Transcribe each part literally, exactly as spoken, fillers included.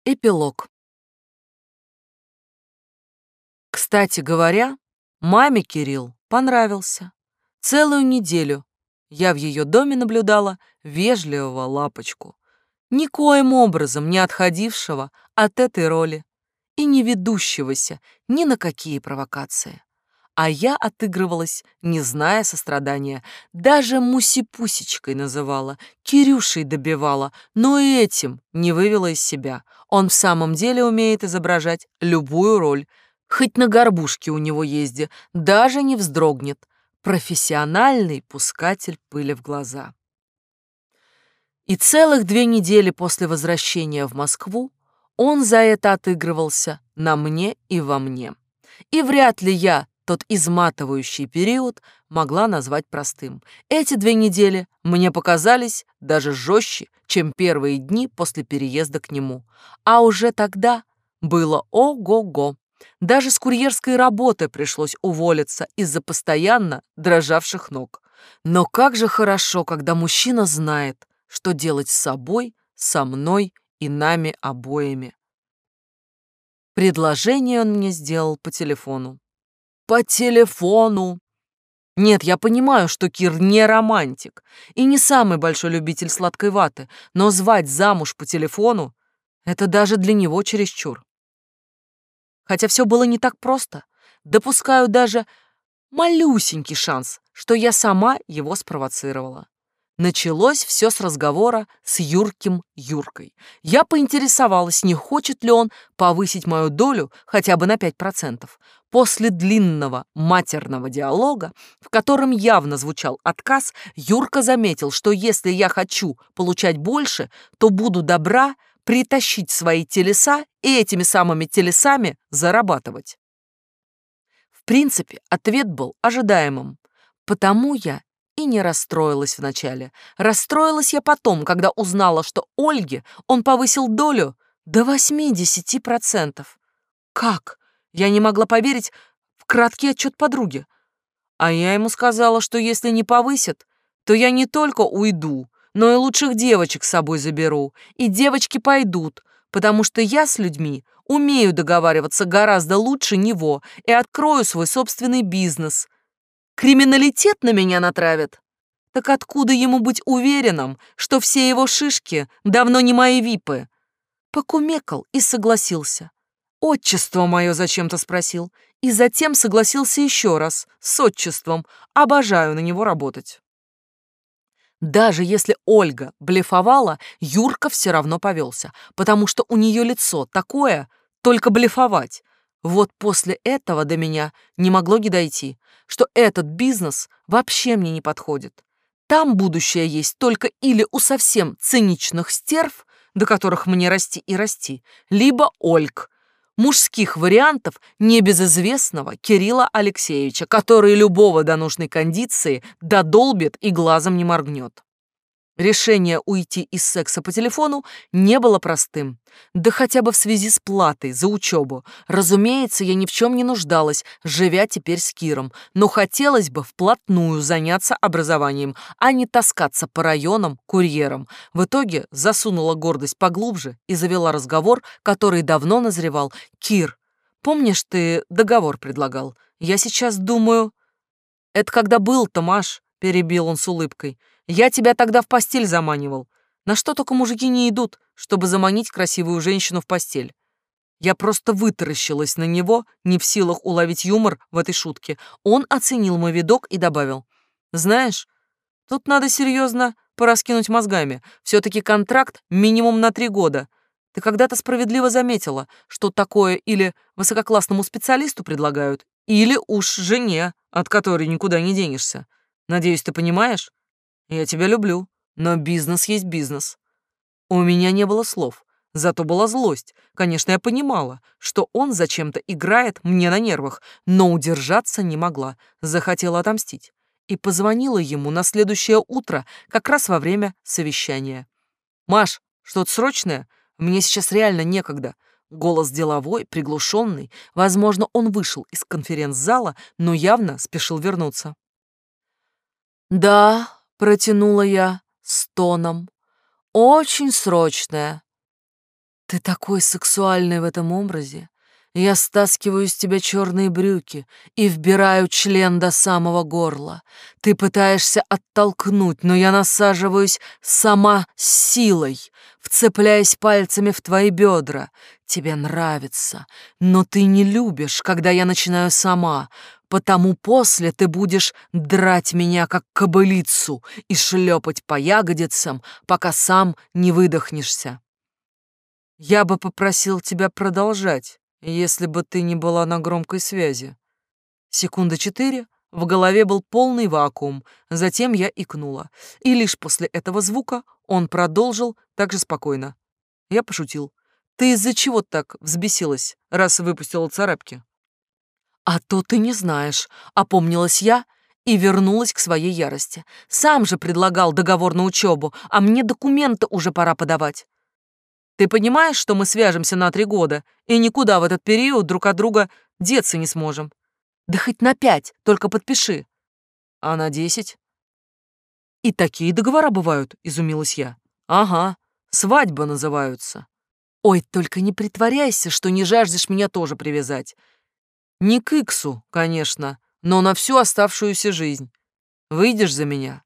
Эпилог. Кстати говоря, маме Кирилл понравился. Целую неделю я в ее доме наблюдала вежливого лапочку, никоим образом не отходившего от этой роли и не ведущегося ни на какие провокации. А я отыгрывалась, не зная сострадания, даже Муси-Пусечкой называла, Кирюшей добивала, но и этим не вывела из себя. Он в самом деле умеет изображать любую роль, хоть на горбушке у него езди, даже не вздрогнет. Профессиональный пускатель пыли в глаза. И целых две недели после возвращения в Москву он за это отыгрывался на мне и во мне. И вряд ли я тот изматывающий период могла назвать простым. Эти две недели мне показались даже жестче, чем первые дни после переезда к нему. А уже тогда было ого-го. Даже с курьерской работы пришлось уволиться из-за постоянно дрожавших ног. Но как же хорошо, когда мужчина знает, что делать с собой, со мной и нами обоими. Предложение он мне сделал по телефону. По телефону! Нет, я понимаю, что Кир не романтик и не самый большой любитель сладкой ваты, но звать замуж по телефону — это даже для него чересчур. Хотя все было не так просто. Допускаю даже малюсенький шанс, что я сама его спровоцировала. Началось все с разговора с Юрким Юркой. Я поинтересовалась, не хочет ли он повысить мою долю хотя бы на пять процентов. После длинного матерного диалога, в котором явно звучал отказ, Юрка заметил, что если я хочу получать больше, то буду добра притащить свои телеса и этими самыми телесами зарабатывать. В принципе, ответ был ожидаемым, потому я и не расстроилась вначале. Расстроилась я потом, когда узнала, что Ольге он повысил долю до восьмидесяти процентов. Как? Я не могла поверить в краткий отчет подруги. А я ему сказала, что если не повысят, то я не только уйду, но и лучших девочек с собой заберу. И девочки пойдут, потому что я с людьми умею договариваться гораздо лучше него и открою свой собственный бизнес. Криминалитет на меня натравят? Так откуда ему быть уверенным, что все его шишки давно не мои випы? Покумекал и согласился. Отчество мое зачем-то спросил, и затем согласился еще раз, с отчеством. Обожаю на него работать. Даже если Ольга блефовала, Юрка все равно повелся, потому что у нее лицо такое, только блефовать. Вот после этого до меня не могло не дойти, что этот бизнес вообще мне не подходит. Там будущее есть только или у совсем циничных стерв, до которых мне расти и расти, либо Ольг, мужских вариантов небезызвестного Кирилла Алексеевича, который любого до нужной кондиции додолбит и глазом не моргнет. Решение уйти из секса по телефону не было простым, да хотя бы в связи с платой за учебу. Разумеется, я ни в чем не нуждалась, живя теперь с Киром, но хотелось бы вплотную заняться образованием, а не таскаться по районам курьером. В итоге засунула гордость поглубже и завела разговор, который давно назревал. «Кир, помнишь, ты договор предлагал? Я сейчас думаю...» «Это когда был-то, Маш?» — перебил он с улыбкой. «Я тебя тогда в постель заманивал. На что только мужики не идут, чтобы заманить красивую женщину в постель». Я просто вытаращилась на него, не в силах уловить юмор в этой шутке. Он оценил мой видок и добавил. «Знаешь, тут надо серьезно пораскинуть мозгами. Все-таки контракт минимум на три года. Ты когда-то справедливо заметила, что такое или высококлассному специалисту предлагают, или уж жене, от которой никуда не денешься. Надеюсь, ты понимаешь? Я тебя люблю, но бизнес есть бизнес». У меня не было слов, зато была злость. Конечно, я понимала, что он зачем-то играет мне на нервах, но удержаться не могла, захотела отомстить. И позвонила ему на следующее утро, как раз во время совещания. «Маш, что-то срочное? Мне сейчас реально некогда». Голос деловой, приглушенный. Возможно, он вышел из конференц-зала, но явно спешил вернуться. «Да», — протянула я с тоном, — «очень срочное». Ты такой сексуальный в этом образе. Я стаскиваю с тебя черные брюки и вбираю член до самого горла. Ты пытаешься оттолкнуть, но я насаживаюсь сама с силой, вцепляясь пальцами в твои бедра. Тебе нравится, но ты не любишь, когда я начинаю сама, потому после ты будешь драть меня, как кобылицу, и шлепать по ягодицам, пока сам не выдохнешься. Я бы попросил тебя продолжать, если бы ты не была на громкой связи. Секунда четыре, в голове был полный вакуум, затем я икнула. И лишь после этого звука он продолжил так же спокойно. Я пошутил. Ты из-за чего так взбесилась, раз выпустила царапки? А то ты не знаешь, опомнилась я и вернулась к своей ярости. Сам же предлагал договор на учебу, а мне документы уже пора подавать. Ты понимаешь, что мы свяжемся на три года и никуда в этот период друг от друга деться не сможем? Да хоть на пять, только подпиши. А на десять? И такие договора бывают, изумилась я. Ага, свадьба называются. Ой, только не притворяйся, что не жаждешь меня тоже привязать. Не к иксу, конечно, но на всю оставшуюся жизнь. Выйдешь за меня?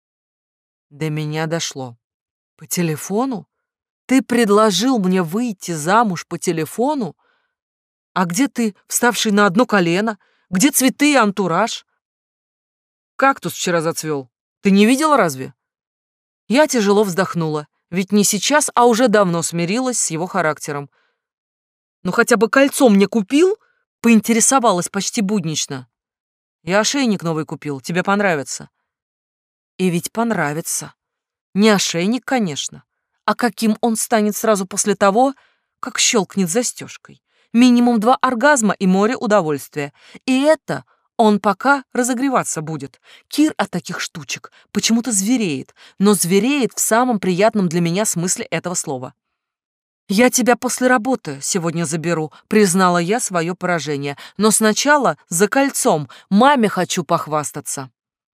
До меня дошло. По телефону? Ты предложил мне выйти замуж по телефону? А где ты, вставший на одно колено? Где цветы и антураж? Кактус вчера зацвел. Ты не видела разве? Я тяжело вздохнула, ведь не сейчас, а уже давно смирилась с его характером. Ну хотя бы кольцо мне купил? Поинтересовалась почти буднично. Я ошейник новый купил, тебе понравится. И ведь понравится. Не ошейник, конечно. А каким он станет сразу после того, как щелкнет застежкой? Минимум два оргазма и море удовольствия. И это он пока разогреваться будет. Кир от таких штучек почему-то звереет, но звереет в самом приятном для меня смысле этого слова. «Я тебя после работы сегодня заберу», — признала я свое поражение. «Но сначала за кольцом. Маме хочу похвастаться».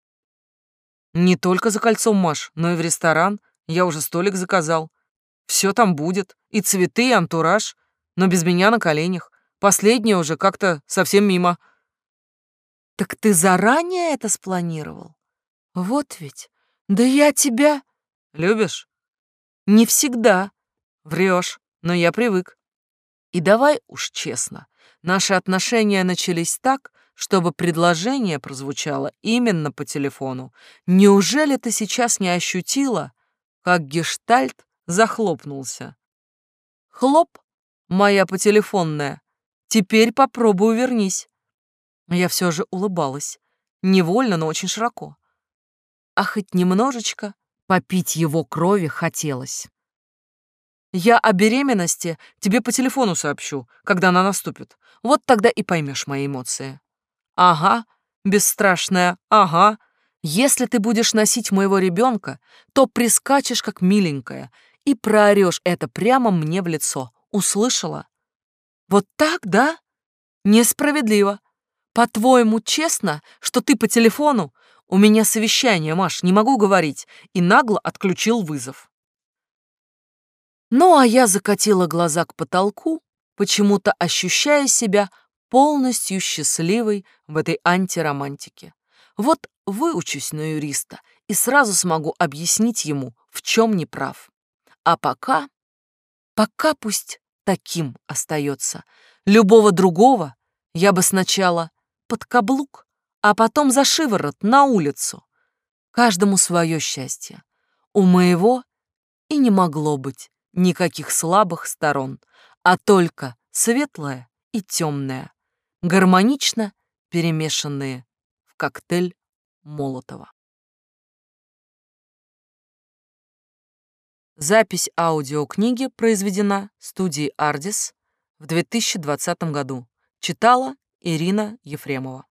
«Не только за кольцом, Маш, но и в ресторан. Я уже столик заказал. Все там будет. И цветы, и антураж. Но без меня на коленях. Последнее уже как-то совсем мимо». «Так ты заранее это спланировал? Вот ведь. Да я тебя...» «Любишь?» «Не всегда. Врешь, но я привык. И давай уж честно, наши отношения начались так, чтобы предложение прозвучало именно по телефону. Неужели ты сейчас не ощутила, как гештальт захлопнулся? Хлоп, моя потелефонная. Теперь попробуй вернись. Я все же улыбалась. Невольно, но очень широко. А хоть немножечко попить его крови хотелось. Я о беременности тебе по телефону сообщу, когда она наступит. Вот тогда и поймешь мои эмоции. Ага, бесстрашная, ага. Если ты будешь носить моего ребенка, то прискачешь как миленькая и проорешь это прямо мне в лицо. Услышала? Вот так, да? Несправедливо. По-твоему, честно, что ты по телефону? У меня совещание, Маш, не могу говорить. И нагло отключил вызов. Ну, а я закатила глаза к потолку, почему-то ощущая себя полностью счастливой в этой антиромантике. Вот выучусь на юриста и сразу смогу объяснить ему, в чем не прав. А пока, пока пусть таким остается. Любого другого я бы сначала под каблук, а потом за шиворот на улицу. Каждому свое счастье. У моего и не могло быть никаких слабых сторон, а только светлое и темное, гармонично перемешанные в коктейль Молотова. Запись аудиокниги произведена студией «Ардис» в две тысячи двадцатом году. Читала Ирина Ефремова.